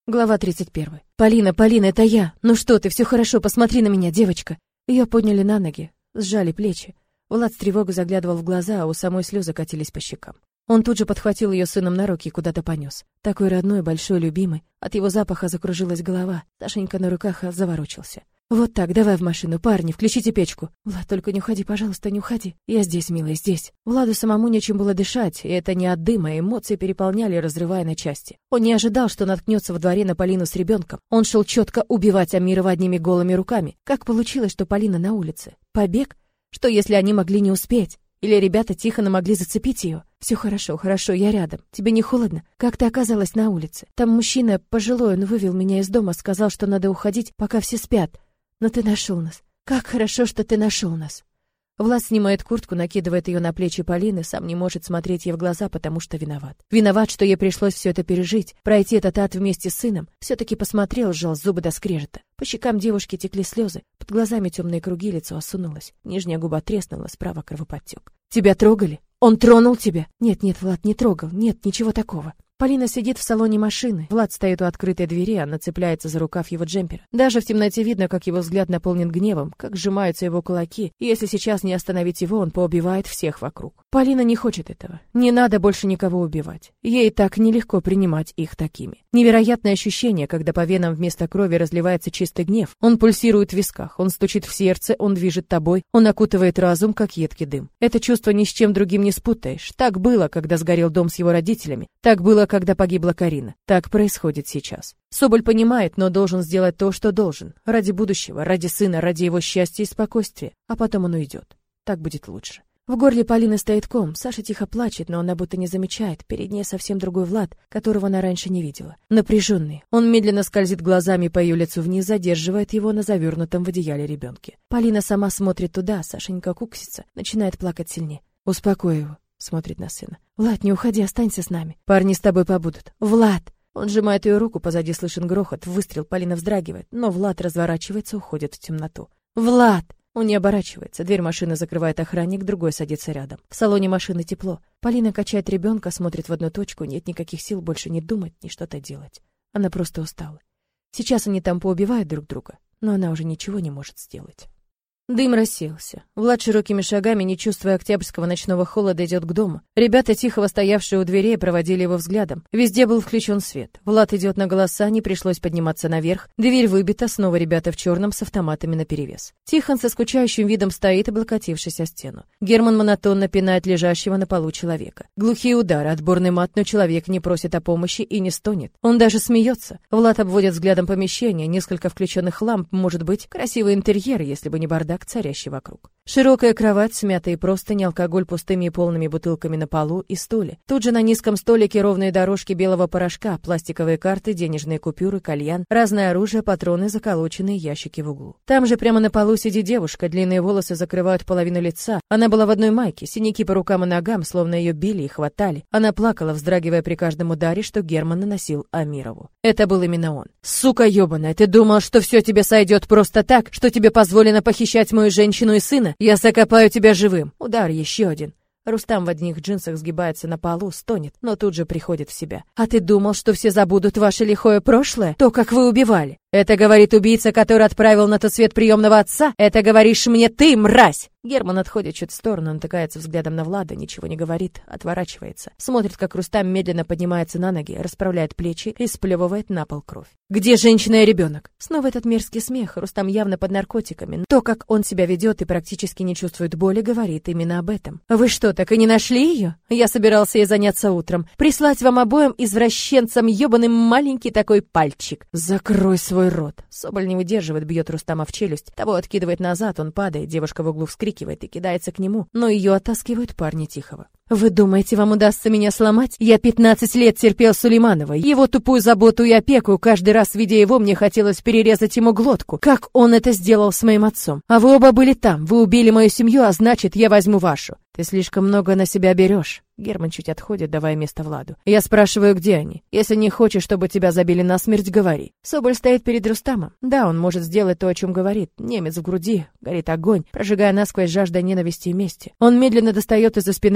Глава 31. «Полина, Полина, это я! Ну что ты, все хорошо, посмотри на меня, девочка!» Ее подняли на ноги, сжали плечи. Влад с тревогой заглядывал в глаза, а у самой слезы катились по щекам. Он тут же подхватил ее сыном на руки и куда-то понес. Такой родной, большой, любимый. От его запаха закружилась голова. Сашенька на руках заворочился. «Вот так, давай в машину, парни, включите печку». «Влад, только не уходи, пожалуйста, не уходи». «Я здесь, милая, здесь». Владу самому нечем было дышать, и это не от дыма, эмоции переполняли, разрывая на части. Он не ожидал, что наткнется во дворе на Полину с ребенком. Он шел четко убивать Амирова одними голыми руками. Как получилось, что Полина на улице? Побег? Что, если они могли не успеть? Или ребята Тихона могли зацепить ее? «Все хорошо, хорошо, я рядом. Тебе не холодно? Как ты оказалась на улице? Там мужчина, пожилой, он вывел меня из дома, сказал, что надо уходить, пока все спят. Но ты нашел нас. Как хорошо, что ты нашел нас». Влад снимает куртку, накидывает ее на плечи Полины, сам не может смотреть ей в глаза, потому что виноват. Виноват, что ей пришлось все это пережить, пройти этот ад вместе с сыном. Все-таки посмотрел, сжал зубы до скрежета. По щекам девушки текли слезы, под глазами темные круги, лицо осунулось. Нижняя губа треснула, справа кровоподтек. «Тебя трогали? Он тронул тебя?» «Нет, Влад, не трогал. Нет, ничего такого». Полина сидит в салоне машины. Влад стоит у открытой двери, она цепляется за рукав его джемпера. Даже в темноте видно, как его взгляд наполнен гневом, как сжимаются его кулаки, и если сейчас не остановить его, он поубивает всех вокруг. Полина не хочет этого. Не надо больше никого убивать. Ей так нелегко принимать их такими. Невероятное ощущение, когда по венам вместо крови разливается чистый гнев. Он пульсирует в висках, он стучит в сердце, он движет тобой, он окутывает разум, как едкий дым. Это чувство ни с чем другим не спутаешь. Так было, когда сгорел дом с его родителями. Так было, когда погибла Карина. Так происходит сейчас. Соболь понимает, но должен сделать то, что должен. Ради будущего, ради сына, ради его счастья и спокойствия. А потом он уйдет. Так будет лучше. В горле Полины стоит ком. Саша тихо плачет, но она будто не замечает. Перед ней совсем другой Влад, которого она раньше не видела. Напряженный. Он медленно скользит глазами по ее лицу вниз, задерживает его на завернутом в одеяле ребенке. Полина сама смотрит туда, Сашенька куксится, начинает плакать сильнее. «Успокой его», — смотрит на сына. «Влад, не уходи, останься с нами. Парни с тобой побудут». «Влад!» Он сжимает ее руку, позади слышен грохот, выстрел, Полина вздрагивает, но Влад разворачивается, уходит в темноту. «Влад!» Он не оборачивается, дверь машины закрывает охранник, другой садится рядом. В салоне машины тепло. Полина качает ребенка, смотрит в одну точку, нет никаких сил больше ни думать, ни что-то делать. Она просто устала. Сейчас они там поубивают друг друга, но она уже ничего не может сделать. Дым рассеялся. Влад широкими шагами, не чувствуя октябрьского ночного холода, идет к дому. Ребята, тихо стоявшие у дверей, проводили его взглядом. Везде был включен свет. Влад идет на голоса, не пришлось подниматься наверх. Дверь выбита, снова ребята в черном с автоматами наперевес. Тихон со скучающим видом стоит, облокотившись о стену. Герман монотонно пинает лежащего на полу человека. Глухие удары, отборный мат, но человек не просит о помощи и не стонет. Он даже смеется. Влад обводит взглядом помещение, несколько включенных ламп, может быть, красивый интерьер, если бы не бардак, царящий вокруг. Широкая кровать, смятые простыни, алкоголь пустыми и полными бутылками на полу и стуле. Тут же на низком столике ровные дорожки белого порошка, пластиковые карты, денежные купюры, кальян, разное оружие, патроны, заколоченные ящики в углу. Там же прямо на полу сидит девушка, длинные волосы закрывают половину лица. Она была в одной майке, синяки по рукам и ногам, словно ее били и хватали. Она плакала, вздрагивая при каждом ударе, что Герман наносил Амирову. Это был именно он. «Сука ёбаная, ты думал, что все тебе сойдет просто так, что тебе позволено похищать мою женщину и сына? Я закопаю тебя живым». Удар еще один. Рустам в одних джинсах сгибается на полу, стонет, но тут же приходит в себя. «А ты думал, что все забудут ваше лихое прошлое? То, как вы убивали? Это говорит убийца, который отправил на тот свет приемного отца? Это говоришь мне ты, мразь!» Герман отходит чуть в сторону, натыкается взглядом на Влада, ничего не говорит, отворачивается. Смотрит, как Рустам медленно поднимается на ноги, расправляет плечи и сплевывает на пол кровь. «Где женщина и ребенок?» Снова этот мерзкий смех. Рустам явно под наркотиками. То, как он себя ведет и практически не чувствует боли, говорит именно об этом. «Вы что, так и не нашли ее? Я собирался ей заняться утром. Прислать вам обоим извращенцам ебаный маленький такой пальчик». «Закрой свой рот». Соболь не выдерживает, бьет Рустама в челюсть. Того откидывает назад, он падает, девушка в углу вскрикивает и кидается к нему, но ее оттаскивают парни Тихого. «Вы думаете, вам удастся меня сломать? Я 15 лет терпел Сулейманова, его тупую заботу и опеку, каждый раз, видя его, мне хотелось перерезать ему глотку. Как он это сделал с моим отцом? А вы оба были там, вы убили мою семью, а значит, я возьму вашу. Ты слишком много на себя берешь». Герман чуть отходит, давая место Владу. «Я спрашиваю, где они? Если не хочешь, чтобы тебя забили насмерть, говори». Соболь стоит перед Рустамом. Да, он может сделать то, о чем говорит. Немец в груди, горит огонь, прожигая насквозь жажда ненависти и мести. Он медленно достает из-за спины оружие,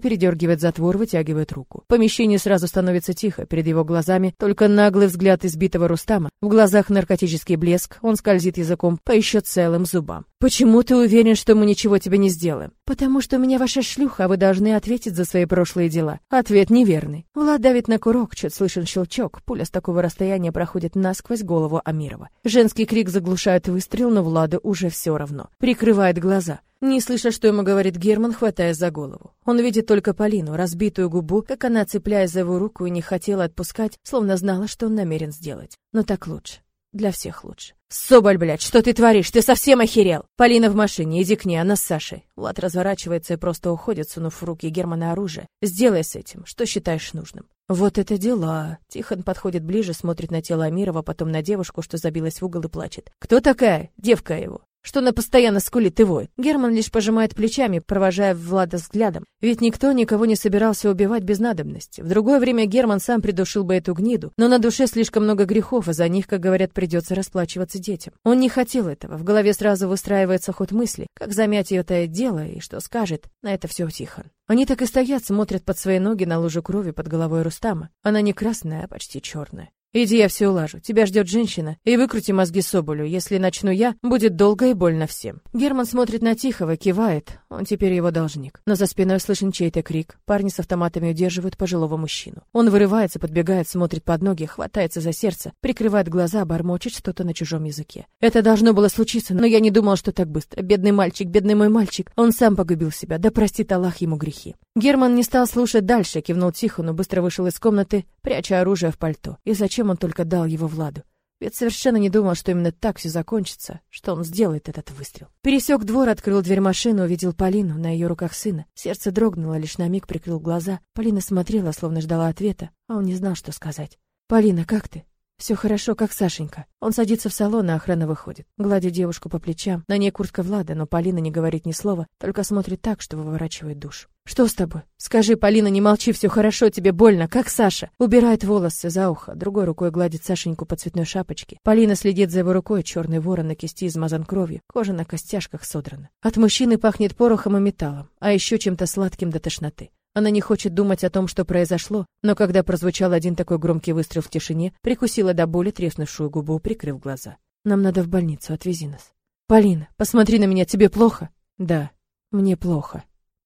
передергивает затвор, вытягивает руку. В помещении сразу становится тихо, перед его глазами только наглый взгляд избитого Рустама. В глазах наркотический блеск, он скользит языком по еще целым зубам. «Почему ты уверен, что мы ничего тебе не сделаем?» «Потому что у меня ваша шлюха, а вы должны ответить за свои прошлые дела». Ответ неверный. Влад давит на курок, чуть слышен щелчок. Пуля с такого расстояния проходит насквозь голову Амирова. Женский крик заглушает выстрел, но Владу уже все равно. Прикрывает глаза. Не слыша, что ему говорит Герман, хватаясь за голову. Он видит только Полину, разбитую губу, как она, цепляясь за его руку, и не хотела отпускать, словно знала, что он намерен сделать. Но так лучше. Для всех лучше. «Соболь, блядь, что ты творишь? Ты совсем охерел!» «Полина в машине, иди к ней, она с Сашей». Влад разворачивается и просто уходит, сунув в руки Германа оружие. «Сделай с этим, что считаешь нужным». «Вот это дела!» Тихон подходит ближе, смотрит на тело Амирова, потом на девушку, что забилась в угол и плачет. «Кто такая? Девка его?» Что она постоянно скулит и воет. Герман лишь пожимает плечами, провожая Влада взглядом. Ведь никто никого не собирался убивать без надобности. В другое время Герман сам придушил бы эту гниду, но на душе слишком много грехов, и за них, как говорят, придется расплачиваться детям. Он не хотел этого. В голове сразу выстраивается ход мысли, как замять это дело и что скажет. На это все Тихон. Они так и стоят, смотрят под свои ноги на лужу крови под головой Рустама. Она не красная, а почти черная. «Иди, я все улажу. Тебя ждет женщина, и выкрути мозги Соболю. Если начну я, будет долго и больно всем». Герман смотрит на Тихого, кивает. Он теперь его должник. Но за спиной слышен чей-то крик. Парни с автоматами удерживают пожилого мужчину. Он вырывается, подбегает, смотрит под ноги, хватается за сердце, прикрывает глаза, бормочет что-то на чужом языке. «Это должно было случиться, но я не думал, что так быстро. Бедный мальчик, бедный мой мальчик. Он сам погубил себя. Да простит Аллах ему грехи». Герман не стал слушать дальше, кивнул Тихону, быстро вышел из комнаты, пряча оружие в пальто. И зачем он только дал его Владу? Ведь совершенно не думал, что именно так все закончится, что он сделает этот выстрел. Пересек двор, открыл дверь машины, увидел Полину, на ее руках сына. Сердце дрогнуло, лишь на миг прикрыл глаза. Полина смотрела, словно ждала ответа, а он не знал, что сказать. «Полина, как ты?» «Все хорошо, как Сашенька». Он садится в салон, а охрана выходит. Гладит девушку по плечам. На ней куртка Влада, но Полина не говорит ни слова, только смотрит так, что выворачивает душу. «Что с тобой? Скажи, Полина, не молчи, все хорошо, тебе больно, как Саша?» Убирает волосы за ухо, другой рукой гладит Сашеньку по цветной шапочке. Полина следит за его рукой, черный ворон на кисти измазан кровью, кожа на костяшках содрана. От мужчины пахнет порохом и металлом, а еще чем-то сладким до тошноты. Она не хочет думать о том, что произошло, но когда прозвучал один такой громкий выстрел в тишине, прикусила до боли треснувшую губу, прикрыв глаза. «Нам надо в больницу, отвези нас». «Полина, посмотри на меня, тебе плохо?» «Да, мне плохо».